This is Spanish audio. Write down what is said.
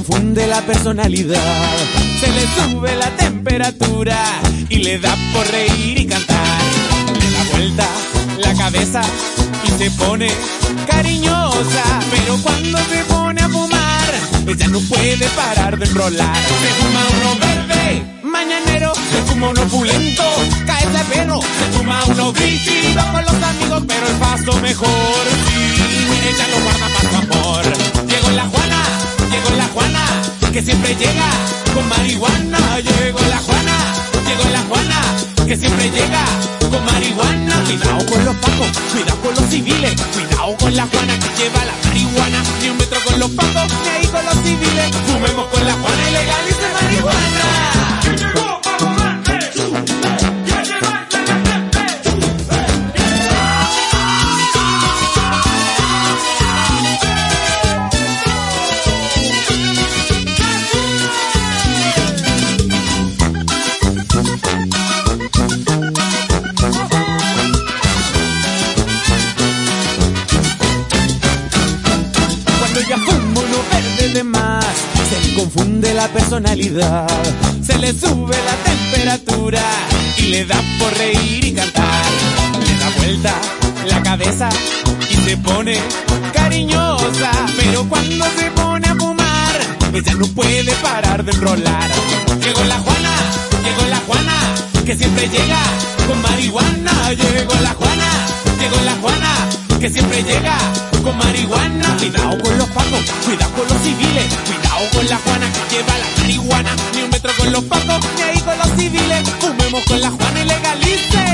confunde la personalidad, se le sube la temperatura y le da por reír y cantar. Le da vuelta la cabeza y se pone cariñosa, pero cuando se pone a fumar, ella no puede parar de enrolar. Se fuma uno verde, mañanero, se fuma uno opulento, cae ese perro, se fuma uno gris, va con los amigos, pero el paso mejor, sí, ella lo guarda para su amor. Llegó la Juana, que siempre llega con marihuana. Llegó la Juana, que siempre llega con marihuana. Cuidado con los pacos, cuidado con los civiles, cuidado con la Juana que lleva la marihuana. Ni un metro con los pacos, ni ahí con los civiles. Fumemos con la Juana y legalice marihuana. Ya fumo uno verde de más, se le confunde la personalidad, se le sube la temperatura y le da por reír y cantar. Le da vuelta la cabeza y se pone cariñosa, pero cuando se pone a fumar, ella no puede parar de enrolar. Llegó la Juana, que siempre llega con marihuana. Llegó la Juana, que siempre llega con marihuana. Cuidado con los pacos, cuidado con los civiles, cuidado con la Juana que lleva la marihuana. Ni un metro con los pacos, ni ahí con los civiles. Fumemos con la Juana y legalice